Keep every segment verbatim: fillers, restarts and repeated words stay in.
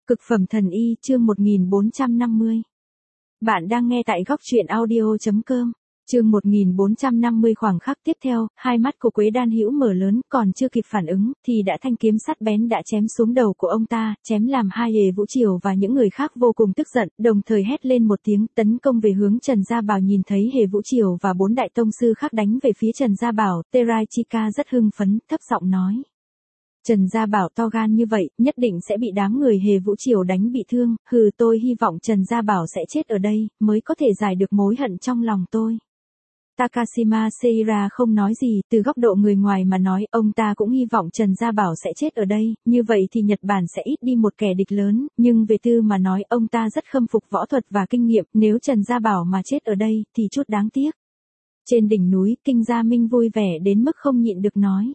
Cực phẩm thần y chương một nghìn bốn trăm năm mươi. Bạn đang nghe tại góc truyện audio.com. Chương một nghìn bốn trăm năm mươi. Khoảng khắc tiếp theo, hai mắt của Quế Đan Hữu mở lớn, còn chưa kịp phản ứng thì đã thanh kiếm sắt bén đã chém xuống đầu của ông ta, chém làm hai Hề Vũ Triều và những người khác vô cùng tức giận, đồng thời hét lên một tiếng, tấn công về hướng Trần Gia Bảo. Nhìn thấy Hề Vũ Triều và bốn đại tông sư khác đánh về phía Trần Gia Bảo, Teraichika rất hưng phấn, thấp giọng nói: Trần Gia Bảo to gan như vậy, nhất định sẽ bị đám người Hề Vũ Triều đánh bị thương, hừ, tôi hy vọng Trần Gia Bảo sẽ chết ở đây, mới có thể giải được mối hận trong lòng tôi. Takashima Seira không nói gì, từ góc độ người ngoài mà nói, ông ta cũng hy vọng Trần Gia Bảo sẽ chết ở đây, như vậy thì Nhật Bản sẽ ít đi một kẻ địch lớn, nhưng về tư mà nói, ông ta rất khâm phục võ thuật và kinh nghiệm, nếu Trần Gia Bảo mà chết ở đây, thì chút đáng tiếc. Trên đỉnh núi, Kinh Gia Minh vui vẻ đến mức không nhịn được nói: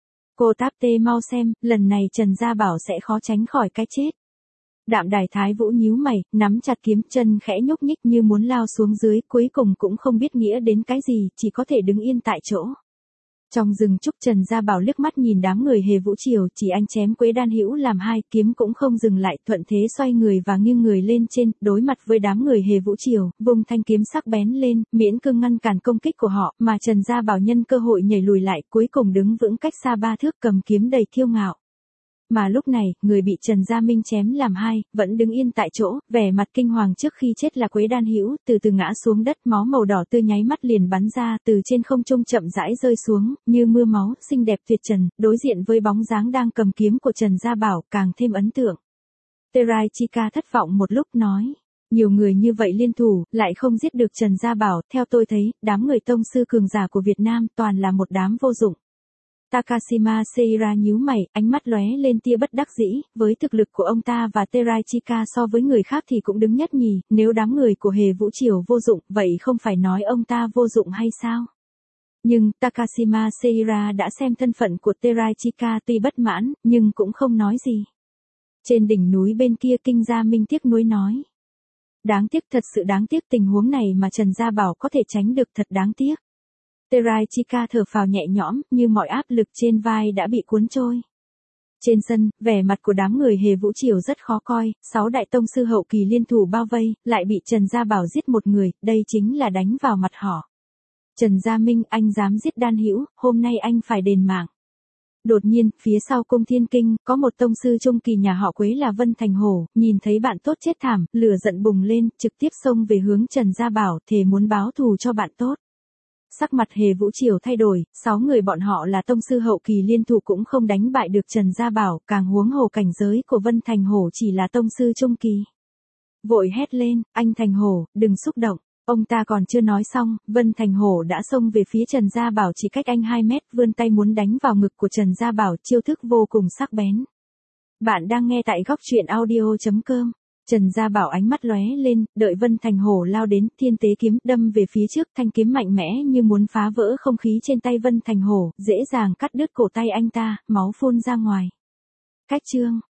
Cô Táp Tê mau xem, lần này Trần Gia Bảo sẽ khó tránh khỏi cái chết. Đạm Đài Thái Vũ nhíu mày, nắm chặt kiếm, chân khẽ nhúc nhích như muốn lao xuống dưới, cuối cùng cũng không biết nghĩa đến cái gì, chỉ có thể đứng yên tại chỗ. Trong rừng trúc, Trần Gia Bảo liếc mắt nhìn đám người Hề Vũ Triều, chỉ anh chém Quế Đan Hữu làm hai, kiếm cũng không dừng lại, thuận thế xoay người và nghiêng người lên trên, đối mặt với đám người Hề Vũ Triều, vùng thanh kiếm sắc bén lên, miễn cưỡng ngăn cản công kích của họ, mà Trần Gia Bảo nhân cơ hội nhảy lùi lại, cuối cùng đứng vững cách xa ba thước, cầm kiếm đầy kiêu ngạo. Mà lúc này, người bị Trần Gia Minh chém làm hai, vẫn đứng yên tại chỗ, vẻ mặt kinh hoàng trước khi chết là Quế Đan Hữu, từ từ ngã xuống đất, máu màu đỏ tươi nháy mắt liền bắn ra, từ trên không trung chậm rãi rơi xuống, như mưa máu, xinh đẹp tuyệt trần, đối diện với bóng dáng đang cầm kiếm của Trần Gia Bảo, càng thêm ấn tượng. Teraichika thất vọng một lúc nói: Nhiều người như vậy liên thủ, lại không giết được Trần Gia Bảo, theo tôi thấy, đám người tông sư cường giả của Việt Nam toàn là một đám vô dụng. Takashima Seira nhíu mày, ánh mắt lóe lên tia bất đắc dĩ, với thực lực của ông ta và Teraichika so với người khác thì cũng đứng nhất nhì, nếu đám người của Hề Vũ Triều vô dụng, vậy không phải nói ông ta vô dụng hay sao? Nhưng, Takashima Seira đã xem thân phận của Teraichika, tuy bất mãn, nhưng cũng không nói gì. Trên đỉnh núi bên kia, Kinh Gia Minh tiếc nuối nói: Đáng tiếc, thật sự đáng tiếc, tình huống này mà Trần Gia Bảo có thể tránh được, thật đáng tiếc. Teraichika thở phào nhẹ nhõm, như mọi áp lực trên vai đã bị cuốn trôi. Trên sân, vẻ mặt của đám người Hề Vũ Triều rất khó coi, sáu đại tông sư hậu kỳ liên thủ bao vây, lại bị Trần Gia Bảo giết một người, đây chính là đánh vào mặt họ. Trần Gia Minh, anh dám giết Đan Hữu, hôm nay anh phải đền mạng. Đột nhiên, phía sau Cung Thiên Kinh, có một tông sư trung kỳ nhà họ Quế là Vân Thành Hổ, nhìn thấy bạn tốt chết thảm, lửa giận bùng lên, trực tiếp xông về hướng Trần Gia Bảo, thề muốn báo thù cho bạn tốt. Sắc mặt Hề Vũ Triều thay đổi, sáu người bọn họ là tông sư hậu kỳ liên thủ cũng không đánh bại được Trần Gia Bảo, càng huống hồ cảnh giới của Vân Thành Hổ chỉ là tông sư trung kỳ. Vội hét lên: Anh Thành Hổ, đừng xúc động. Ông ta còn chưa nói xong, Vân Thành Hổ đã xông về phía Trần Gia Bảo chỉ cách anh hai mét, vươn tay muốn đánh vào ngực của Trần Gia Bảo, chiêu thức vô cùng sắc bén. Bạn đang nghe tại góc truyện audio.com. Trần Gia Bảo ánh mắt lóe lên, đợi Vân Thành Hổ lao đến, thiên tế kiếm đâm về phía trước, thanh kiếm mạnh mẽ như muốn phá vỡ không khí trên tay Vân Thành Hổ, dễ dàng cắt đứt cổ tay anh ta, máu phun ra ngoài. Cách chương